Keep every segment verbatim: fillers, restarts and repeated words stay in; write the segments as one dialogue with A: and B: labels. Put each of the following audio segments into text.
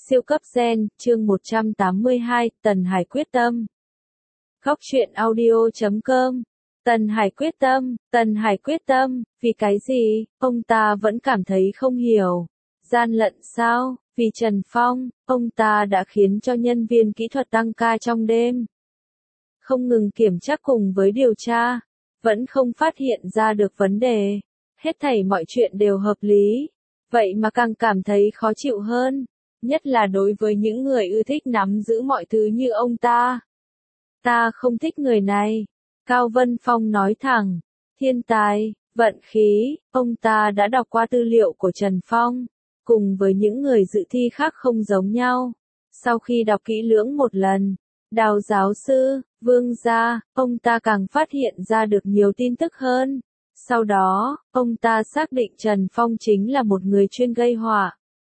A: Siêu cấp gen, chương một trăm tám mươi hai, Tần Hải quyết tâm. Góc truyện audio chấm com. Tần Hải quyết tâm, Tần Hải quyết tâm, vì cái gì, ông ta vẫn cảm thấy không hiểu. Gian lận sao, vì Trần Phong, ông ta đã khiến cho nhân viên kỹ thuật tăng ca trong đêm. Không ngừng kiểm tra cùng với điều tra, vẫn không phát hiện ra được vấn đề. Hết thảy mọi chuyện đều hợp lý, vậy mà càng cảm thấy khó chịu hơn. Nhất là đối với những người ưa thích nắm giữ mọi thứ như ông ta. Ta không thích người này. Cao Vân Phong nói thẳng. Thiên tài, vận khí, ông ta đã đọc qua tư liệu của Trần Phong. Cùng với những người dự thi khác không giống nhau. Sau khi đọc kỹ lưỡng một lần, Đào giáo sư, Vương gia, ông ta càng phát hiện ra được nhiều tin tức hơn. Sau đó, ông ta xác định Trần Phong chính là một người chuyên gây họa.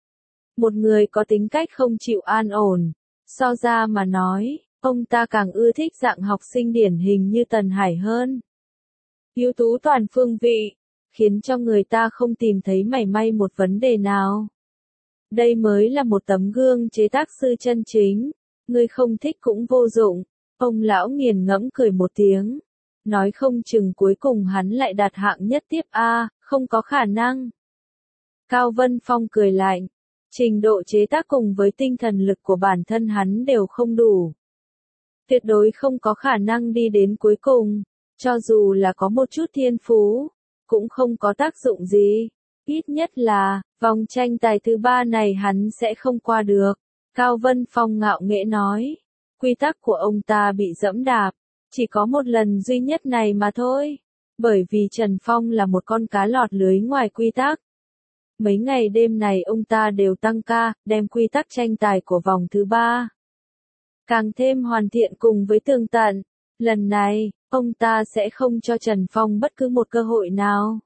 A: Một người có tính cách không chịu an ổn. So ra mà nói, ông ta càng ưa thích dạng học sinh điển hình như Tần Hải hơn. Ưu tú toàn phương vị, khiến cho người ta không tìm thấy mảy may một vấn đề nào. Đây mới là một tấm gương chế tác sư chân chính. Người không thích cũng vô dụng. Ông lão nghiền ngẫm cười một tiếng. Nói không chừng cuối cùng hắn lại đạt hạng nhất tiếp a, không có khả năng. Cao Vân Phong cười lạnh. Trình độ chế tác cùng với tinh thần lực của bản thân hắn đều không đủ. Tuyệt đối không có khả năng đi đến cuối cùng. Cho dù là có một chút thiên phú, cũng không có tác dụng gì. Ít nhất là, vòng tranh tài thứ ba này hắn sẽ không qua được. Cao Vân Phong ngạo nghễ nói. Quy tắc của ông ta bị dẫm đạp. Chỉ có một lần duy nhất này mà thôi. Bởi vì Trần Phong là một con cá lọt lưới ngoài quy tắc. Mấy ngày đêm này ông ta đều tăng ca, đem quy tắc tranh tài của vòng thứ ba. Càng thêm hoàn thiện cùng với tường tận. Lần này, ông ta sẽ không cho Trần Phong bất cứ một cơ hội nào.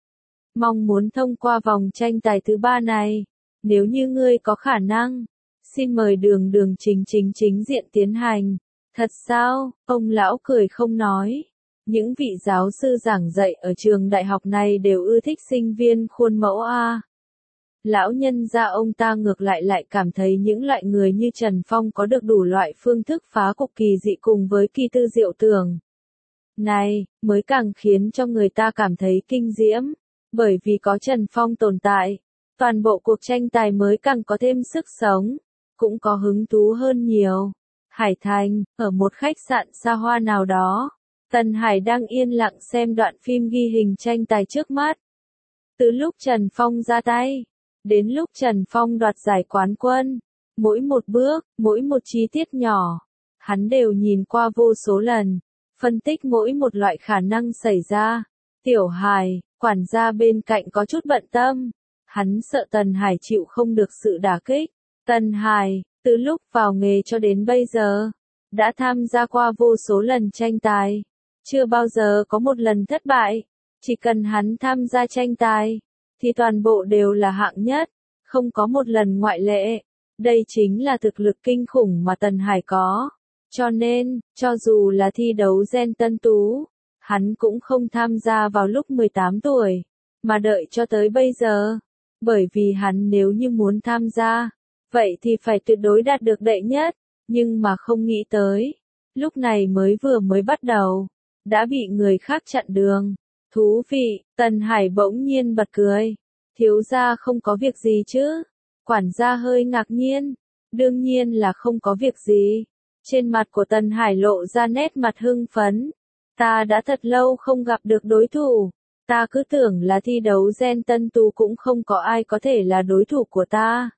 A: Mong muốn thông qua vòng tranh tài thứ ba này. Nếu như ngươi có khả năng, xin mời đường đường chính chính chính diện tiến hành. Thật sao, ông lão cười không nói. Những vị giáo sư giảng dạy ở trường đại học này đều ưa thích sinh viên khuôn mẫu a. Lão nhân gia ông ta ngược lại lại cảm thấy những loại người như Trần Phong có được đủ loại phương thức phá cục kỳ dị cùng với kỳ tư diệu tưởng. Này, mới càng khiến cho người ta cảm thấy kinh diễm. Bởi vì có Trần Phong tồn tại, toàn bộ cuộc tranh tài mới càng có thêm sức sống, cũng có hứng thú hơn nhiều. Hải Thành, ở một khách sạn xa hoa nào đó, Tần Hải đang yên lặng xem đoạn phim ghi hình tranh tài trước mắt. Từ lúc Trần Phong ra tay, đến lúc Trần Phong đoạt giải quán quân, mỗi một bước, mỗi một chi tiết nhỏ, hắn đều nhìn qua vô số lần, phân tích mỗi một loại khả năng xảy ra. Tiểu Hải, quản gia bên cạnh có chút bận tâm, hắn sợ Tần Hải chịu không được sự đả kích. Tần Hải, từ lúc vào nghề cho đến bây giờ, đã tham gia qua vô số lần tranh tài, chưa bao giờ có một lần thất bại. Chỉ cần hắn tham gia tranh tài, thì toàn bộ đều là hạng nhất, không có một lần ngoại lệ. Đây chính là thực lực kinh khủng mà Tần Hải có. Cho nên, cho dù là thi đấu gen tân tú, hắn cũng không tham gia vào lúc mười tám tuổi, mà đợi cho tới bây giờ. Bởi vì hắn nếu như muốn tham gia, vậy thì phải tuyệt đối đạt được đệ nhất, nhưng mà không nghĩ tới. Lúc này mới vừa mới bắt đầu, đã bị người khác chặn đường. Thú vị, Tần Hải bỗng nhiên bật cười. Thiếu gia không có việc gì chứ? Quản gia hơi ngạc nhiên. Đương nhiên là không có việc gì. Trên mặt của Tần Hải lộ ra nét mặt hưng phấn. Ta đã thật lâu không gặp được đối thủ. Ta cứ tưởng là thi đấu gen tân tú cũng không có ai có thể là đối thủ của ta.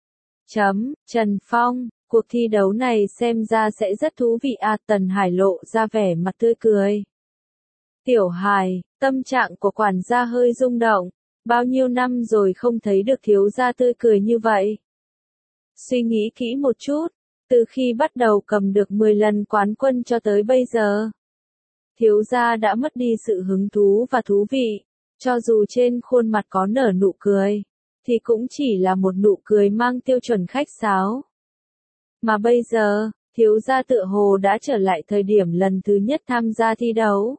A: Chấm, Trần Phong, cuộc thi đấu này xem ra sẽ rất thú vị à. Tần Hải lộ ra vẻ mặt tươi cười. Tiểu Hải, tâm trạng của quản gia hơi rung động. Bao nhiêu năm rồi không thấy được thiếu gia tươi cười như vậy. Suy nghĩ kỹ một chút, từ khi bắt đầu cầm được mười lần quán quân cho tới bây giờ, thiếu gia đã mất đi sự hứng thú và thú vị. Cho dù trên khuôn mặt có nở nụ cười, thì cũng chỉ là một nụ cười mang tiêu chuẩn khách sáo. Mà bây giờ, thiếu gia tựa hồ đã trở lại thời điểm lần thứ nhất tham gia thi đấu.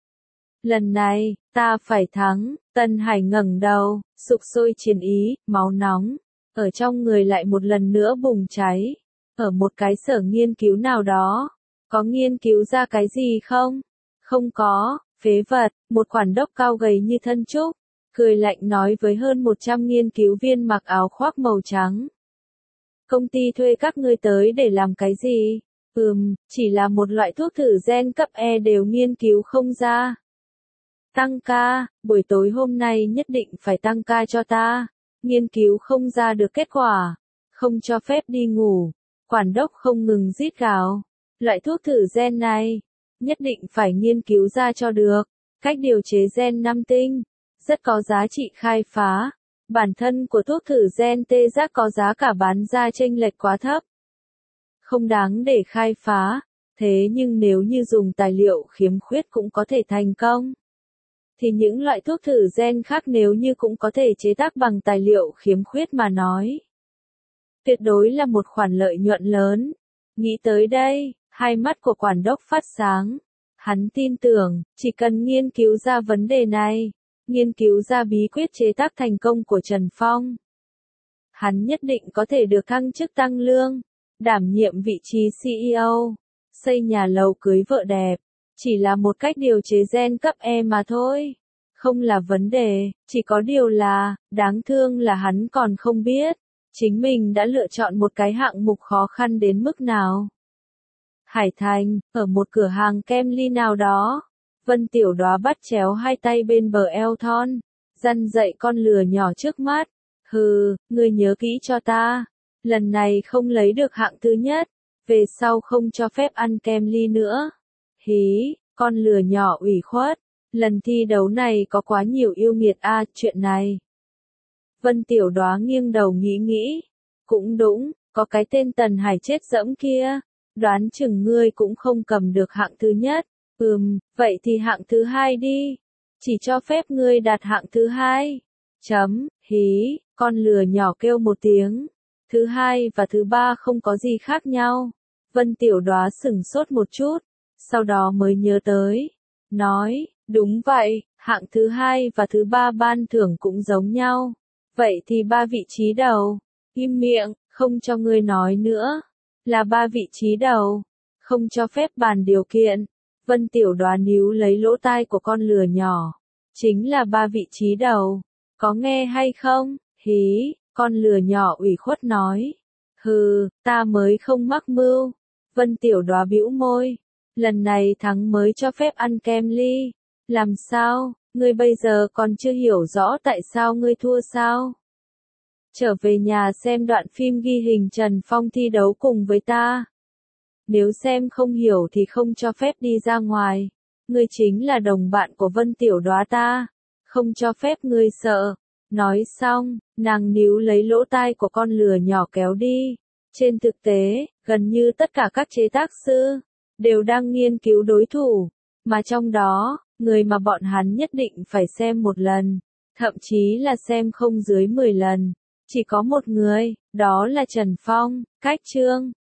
A: Lần này, ta phải thắng. Tần Hải ngẩng đầu, sục sôi chiến ý, máu nóng. ở trong người lại một lần nữa bùng cháy. Ở một cái sở nghiên cứu nào đó, có nghiên cứu ra cái gì không? Không có, phế vật, một quản đốc cao gầy như thân trúc, cười lạnh nói với hơn một trăm nghiên cứu viên mặc áo khoác màu trắng. Công ty thuê các ngươi tới để làm cái gì? Ừm, chỉ là một loại thuốc thử gen cấp E đều nghiên cứu không ra. Tăng ca, buổi tối hôm nay nhất định phải tăng ca cho ta. Nghiên cứu không ra được kết quả. Không cho phép đi ngủ. Quản đốc không ngừng rít gào. Loại thuốc thử gen này, nhất định phải nghiên cứu ra cho được. Cách điều chế gen năm tinh, rất có giá trị khai phá. Bản thân của thuốc thử gen tê giác có giá cả bán ra chênh lệch quá thấp. Không đáng để khai phá. Thế nhưng nếu như dùng tài liệu khiếm khuyết cũng có thể thành công, thì những loại thuốc thử gen khác nếu như cũng có thể chế tác bằng tài liệu khiếm khuyết mà nói, tuyệt đối là một khoản lợi nhuận lớn. Nghĩ tới đây, hai mắt của quản đốc phát sáng. Hắn tin tưởng, chỉ cần nghiên cứu ra vấn đề này, nghiên cứu ra bí quyết chế tác thành công của Trần Phong, hắn nhất định có thể được thăng chức tăng lương, đảm nhiệm vị trí xê e ô, xây nhà lầu cưới vợ đẹp. Chỉ là một cách điều chế gen cấp E mà thôi. Không là vấn đề, chỉ có điều là, đáng thương là hắn còn không biết, chính mình đã lựa chọn một cái hạng mục khó khăn đến mức nào. Hải Thành, ở một cửa hàng kem ly nào đó, Vân Tiểu Đóa bắt chéo hai tay bên bờ eo thon, răn dạy con lừa nhỏ trước mắt. Hừ, ngươi nhớ kỹ cho ta, lần này không lấy được hạng thứ nhất, về sau không cho phép ăn kem ly nữa. Hí, con lừa nhỏ ủy khuất, lần thi đấu này có quá nhiều yêu nghiệt a, à, chuyện này. Vân Tiểu Đóa nghiêng đầu nghĩ nghĩ, cũng đúng, có cái tên Tần Hải chết dẫm kia, đoán chừng ngươi cũng không cầm được hạng thứ nhất. Ừm, vậy thì hạng thứ hai đi, chỉ cho phép ngươi đạt hạng thứ hai. Chấm, hí, con lừa nhỏ kêu một tiếng. Thứ hai và thứ ba không có gì khác nhau. Vân Tiểu Đóa sửng sốt một chút, sau đó mới nhớ tới, nói, đúng vậy, hạng thứ hai và thứ ba ban thưởng cũng giống nhau. Vậy thì ba vị trí đầu, im miệng, không cho ngươi nói nữa, là ba vị trí đầu, không cho phép bàn điều kiện. Vân Tiểu Đóa níu lấy lỗ tai của con lừa nhỏ, chính là ba vị trí đầu, có nghe hay không? Hí, con lừa nhỏ ủy khuất nói, hừ, ta mới không mắc mưu. Vân Tiểu Đóa bĩu môi, lần này thắng mới cho phép ăn kem ly. Làm sao, ngươi bây giờ còn chưa hiểu rõ tại sao ngươi thua sao? Trở về nhà xem đoạn phim ghi hình Trần Phong thi đấu cùng với ta. Nếu xem không hiểu thì không cho phép đi ra ngoài. Ngươi chính là đồng bạn của Vân Tiểu Đóa ta, không cho phép ngươi sợ. Nói xong, nàng níu lấy lỗ tai của con lừa nhỏ kéo đi. Trên thực tế, gần như tất cả các chế tác sư đều đang nghiên cứu đối thủ, mà trong đó, người mà bọn hắn nhất định phải xem một lần, thậm chí là xem không dưới mười lần, chỉ có một người, đó là Trần Phong. Cách chương